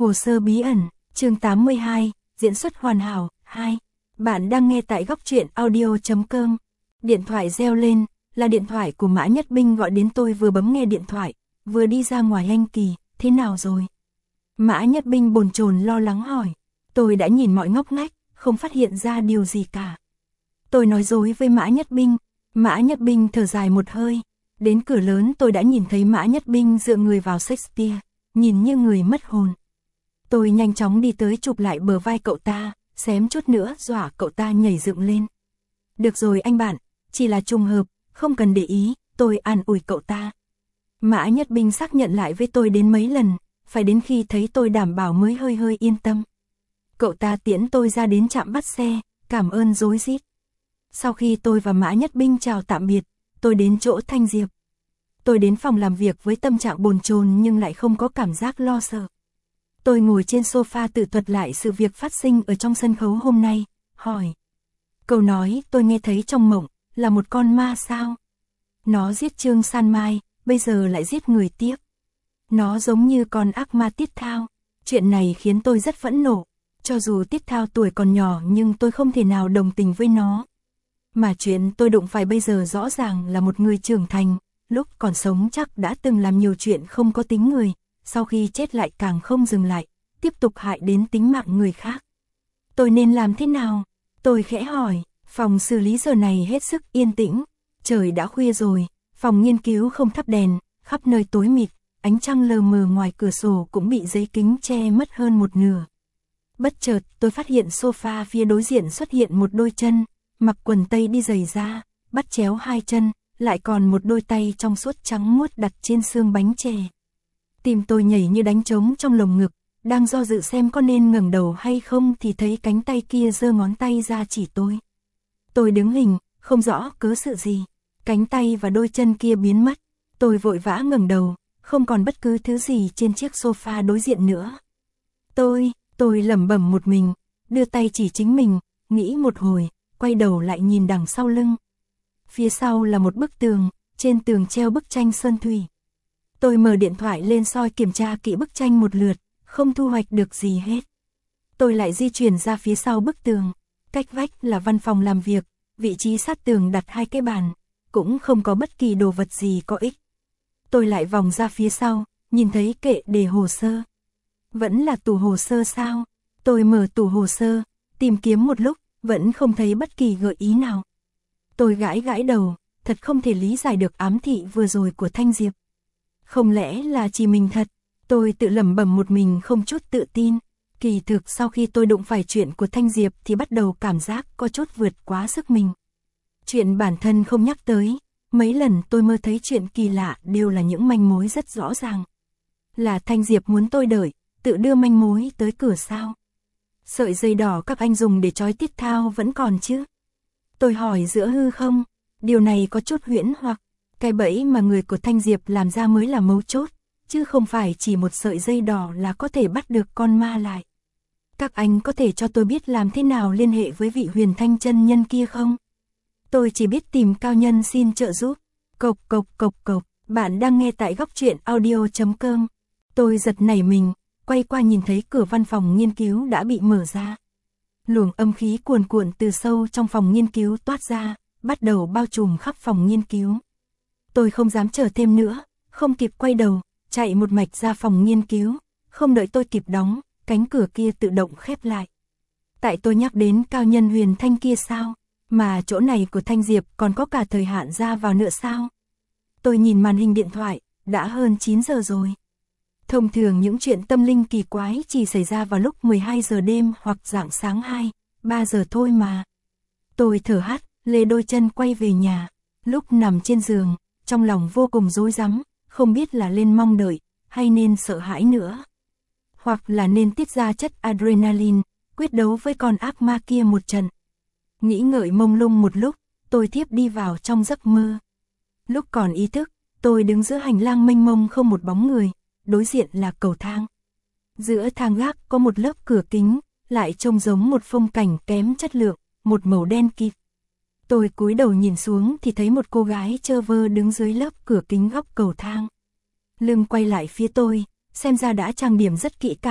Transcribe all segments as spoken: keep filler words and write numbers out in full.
Hồ sơ bí ẩn, chương tám mươi hai, diễn xuất hoàn hảo, hai. Bạn đang nghe tại góc truyện audio chấm com. Điện thoại reo lên, là điện thoại của Mã Nhất Binh gọi đến. Tôi vừa bấm nghe điện thoại, vừa đi ra ngoài. Anh Kỳ, thế nào rồi? Mã Nhất Binh bồn chồn lo lắng hỏi. Tôi đã nhìn mọi ngóc ngách, không phát hiện ra điều gì cả. Tôi nói dối với Mã Nhất Binh. Mã Nhất Binh thở dài một hơi. Đến cửa lớn tôi đã nhìn thấy Mã Nhất Binh dựa người vào Shakespeare, nhìn như người mất hồn. Tôi nhanh chóng đi tới chụp lại bờ vai cậu ta, xém chút nữa dọa cậu ta nhảy dựng lên. Được rồi anh bạn, chỉ là trùng hợp, không cần để ý, tôi an ủi cậu ta. Mã Nhất Binh xác nhận lại với tôi đến mấy lần, phải đến khi thấy tôi đảm bảo mới hơi hơi yên tâm. Cậu ta tiễn tôi ra đến trạm bắt xe, cảm ơn rối rít. Sau khi tôi và Mã Nhất Binh chào tạm biệt, tôi đến chỗ Thanh Diệp. Tôi đến phòng làm việc với tâm trạng bồn chồn nhưng lại không có cảm giác lo sợ. Tôi ngồi trên sofa tự thuật lại sự việc phát sinh ở trong sân khấu hôm nay, hỏi. Câu nói tôi nghe thấy trong mộng, là một con ma sao? Nó giết Trương San Mai, bây giờ lại giết người tiếp. Nó giống như con ác ma Tiết Thao. Chuyện này khiến tôi rất phẫn nộ. Cho dù Tiết Thao tuổi còn nhỏ nhưng tôi không thể nào đồng tình với nó. Mà chuyện tôi đụng phải bây giờ rõ ràng là một người trưởng thành, lúc còn sống chắc đã từng làm nhiều chuyện không có tính người, sau khi chết lại càng không dừng lại, tiếp tục hại đến tính mạng người khác. Tôi nên làm thế nào? Tôi khẽ hỏi. Phòng xử lý giờ này hết sức yên tĩnh, trời đã khuya rồi, phòng nghiên cứu không thắp đèn, khắp nơi tối mịt, ánh trăng lờ mờ ngoài cửa sổ cũng bị giấy kính che mất hơn một nửa. Bất chợt tôi phát hiện sofa phía đối diện xuất hiện một đôi chân, mặc quần tây đi giày da, bắt chéo hai chân, lại còn một đôi tay trong suốt trắng muốt đặt trên xương bánh chè. Tim tôi nhảy như đánh trống trong lồng ngực, đang do dự xem có nên ngẩng đầu hay không thì thấy cánh tay kia giơ ngón tay ra chỉ tôi. Tôi đứng hình, không rõ cớ sự gì, cánh tay và đôi chân kia biến mất. Tôi vội vã ngẩng đầu, không còn bất cứ thứ gì trên chiếc sofa đối diện nữa. Tôi, tôi lẩm bẩm một mình, đưa tay chỉ chính mình, nghĩ một hồi, quay đầu lại nhìn đằng sau lưng. Phía sau là một bức tường, trên tường treo bức tranh sơn thủy. Tôi mở điện thoại lên soi kiểm tra kỹ bức tranh một lượt, không thu hoạch được gì hết. Tôi lại di chuyển ra phía sau bức tường, cách vách là văn phòng làm việc, vị trí sát tường đặt hai cái bàn, cũng không có bất kỳ đồ vật gì có ích. Tôi lại vòng ra phía sau, nhìn thấy kệ để hồ sơ. Vẫn là tủ hồ sơ sao? Tôi mở tủ hồ sơ, tìm kiếm một lúc, vẫn không thấy bất kỳ gợi ý nào. Tôi gãi gãi đầu, thật không thể lý giải được ám thị vừa rồi của Thanh Diệp. Không lẽ là chỉ mình thật? Tôi tự lẩm bẩm một mình không chút tự tin. Kỳ thực sau khi tôi đụng phải chuyện của Thanh Diệp thì bắt đầu cảm giác có chút vượt quá sức mình. Chuyện bản thân không nhắc tới, mấy lần tôi mơ thấy chuyện kỳ lạ đều là những manh mối rất rõ ràng. Là Thanh Diệp muốn tôi đợi, tự đưa manh mối tới cửa sao? Sợi dây đỏ các anh dùng để trói Tiết Thao vẫn còn chứ? Tôi hỏi giữa hư không, điều này có chút huyễn hoặc, cái bẫy mà người của Thanh Diệp làm ra mới là mấu chốt, chứ không phải chỉ một sợi dây đỏ là có thể bắt được con ma lại. Các anh có thể cho tôi biết làm thế nào liên hệ với vị Huyền Thanh chân nhân kia không? Tôi chỉ biết tìm cao nhân xin trợ giúp. Cộc cộc cộc cộc, bạn đang nghe tại góc truyện audio chấm com. Tôi giật nảy mình, quay qua nhìn thấy cửa văn phòng nghiên cứu đã bị mở ra. Luồng âm khí cuồn cuộn từ sâu trong phòng nghiên cứu toát ra, bắt đầu bao trùm khắp phòng nghiên cứu. Tôi không dám chờ thêm nữa, không kịp quay đầu, chạy một mạch ra phòng nghiên cứu, không đợi tôi kịp đóng, cánh cửa kia tự động khép lại. Tại tôi nhắc đến cao nhân Huyền Thanh kia sao? Mà chỗ này của Thanh Diệp còn có cả thời hạn ra vào nữa sao? Tôi nhìn màn hình điện thoại, đã hơn chín giờ rồi. Thông thường những chuyện tâm linh kỳ quái chỉ xảy ra vào lúc mười hai giờ đêm hoặc rạng sáng hai, ba giờ thôi mà. Tôi thở hắt, lê đôi chân quay về nhà. Lúc nằm trên giường, trong lòng vô cùng rối rắm, không biết là lên mong đợi, hay nên sợ hãi nữa. Hoặc là nên tiết ra chất adrenaline, quyết đấu với con ác ma kia một trận. Nghĩ ngợi mông lung một lúc, tôi thiếp đi vào trong giấc mơ. Lúc còn ý thức, tôi đứng giữa hành lang mênh mông không một bóng người, đối diện là cầu thang. Giữa thang gác có một lớp cửa kính, lại trông giống một phong cảnh kém chất lượng, một màu đen kịt. Tôi cúi đầu nhìn xuống thì thấy một cô gái chơ vơ đứng dưới lớp cửa kính góc cầu thang. Lưng quay lại phía tôi, xem ra đã trang điểm rất kỹ càng,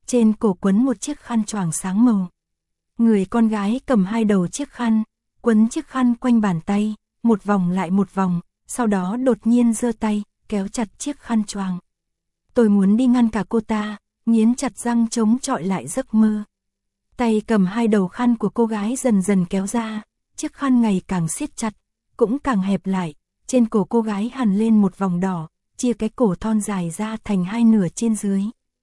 trên cổ quấn một chiếc khăn choàng sáng màu. Người con gái cầm hai đầu chiếc khăn, quấn chiếc khăn quanh bàn tay, một vòng lại một vòng, sau đó đột nhiên giơ tay, kéo chặt chiếc khăn choàng. Tôi muốn đi ngăn cả cô ta, nghiến chặt răng chống chọi lại giấc mơ. Tay cầm hai đầu khăn của cô gái dần dần kéo ra, chiếc khăn ngày càng siết chặt, cũng càng hẹp lại, trên cổ cô gái hằn lên một vòng đỏ, chia cái cổ thon dài ra thành hai nửa trên dưới.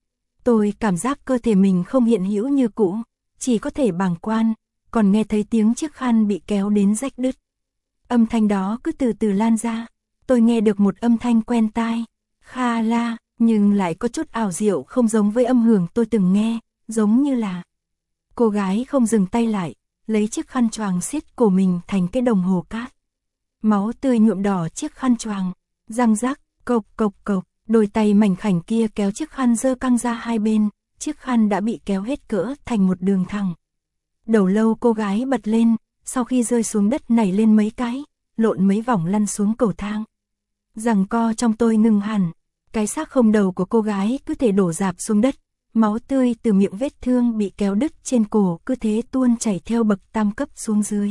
Tôi cảm giác cơ thể mình không hiện hữu như cũ, chỉ có thể bàng quan, còn nghe thấy tiếng chiếc khăn bị kéo đến rách đứt. Âm thanh đó cứ từ từ lan ra, tôi nghe được một âm thanh quen tai, kha la, nhưng lại có chút ảo diệu không giống với âm hưởng tôi từng nghe, giống như là cô gái không dừng tay lại, lấy chiếc khăn choàng siết cổ mình thành cái đồng hồ cát. Máu tươi nhuộm đỏ chiếc khăn choàng, răng rắc, cộc cộc cộc, đôi tay mảnh khảnh kia kéo chiếc khăn dơ căng ra hai bên, chiếc khăn đã bị kéo hết cỡ thành một đường thẳng. Đầu lâu cô gái bật lên, sau khi rơi xuống đất nảy lên mấy cái, lộn mấy vòng lăn xuống cầu thang. Giằng co trong tôi ngừng hẳn, cái xác không đầu của cô gái cứ thể đổ rạp xuống đất, máu tươi từ miệng vết thương bị kéo đứt trên cổ cứ thế tuôn chảy theo bậc tam cấp xuống dưới.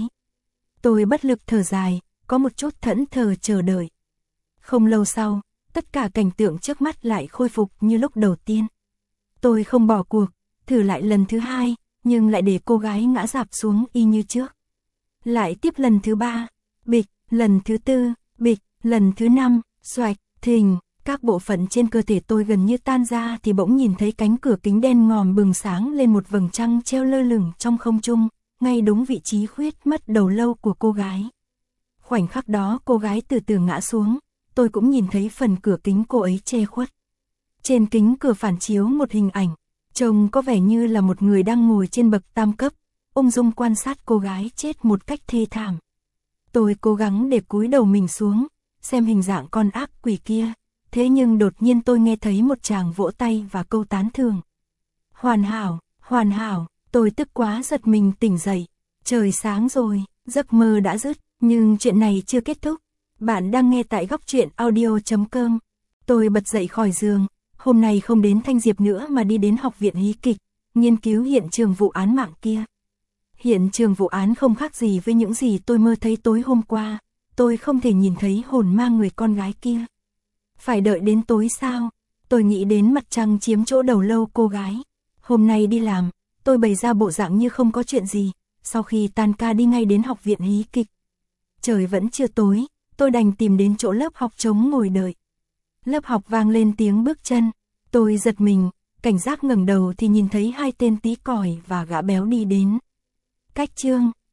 Tôi bất lực thở dài, có một chút thẫn thờ chờ đợi. Không lâu sau, tất cả cảnh tượng trước mắt lại khôi phục như lúc đầu tiên. Tôi không bỏ cuộc, thử lại lần thứ hai, nhưng lại để cô gái ngã rạp xuống y như trước. Lại tiếp lần thứ ba, bịch, lần thứ tư, bịch, lần thứ năm, xoạch, thình, các bộ phận trên cơ thể tôi gần như tan ra thì bỗng nhìn thấy cánh cửa kính đen ngòm bừng sáng lên một vầng trăng treo lơ lửng trong không trung, ngay đúng vị trí khuyết mất đầu lâu của cô gái. Khoảnh khắc đó cô gái từ từ ngã xuống, tôi cũng nhìn thấy phần cửa kính cô ấy che khuất. Trên kính cửa phản chiếu một hình ảnh, trông có vẻ như là một người đang ngồi trên bậc tam cấp, ung dung quan sát cô gái chết một cách thê thảm. Tôi cố gắng để cúi đầu mình xuống, xem hình dạng con ác quỷ kia, thế nhưng đột nhiên tôi nghe thấy một tràng vỗ tay và câu tán thưởng. Hoàn hảo, hoàn hảo, tôi tức quá giật mình tỉnh dậy. Trời sáng rồi, giấc mơ đã dứt, nhưng chuyện này chưa kết thúc. Bạn đang nghe tại góc truyện audio chấm com. Tôi bật dậy khỏi giường, hôm nay không đến Thanh Diệp nữa mà đi đến học viện hí kịch, nghiên cứu hiện trường vụ án mạng kia. Hiện trường vụ án không khác gì với những gì tôi mơ thấy tối hôm qua, tôi không thể nhìn thấy hồn ma người con gái kia. Phải đợi đến tối sao? Tôi nghĩ đến mặt trăng chiếm chỗ đầu lâu cô gái. Hôm nay đi làm, tôi bày ra bộ dạng như không có chuyện gì, sau khi tan ca đi ngay đến học viện hí kịch. Trời vẫn chưa tối, tôi đành tìm đến chỗ lớp học trống ngồi đợi. Lớp học vang lên tiếng bước chân, tôi giật mình, cảnh giác ngẩng đầu thì nhìn thấy hai tên tí còi và gã béo đi đến. Cách chương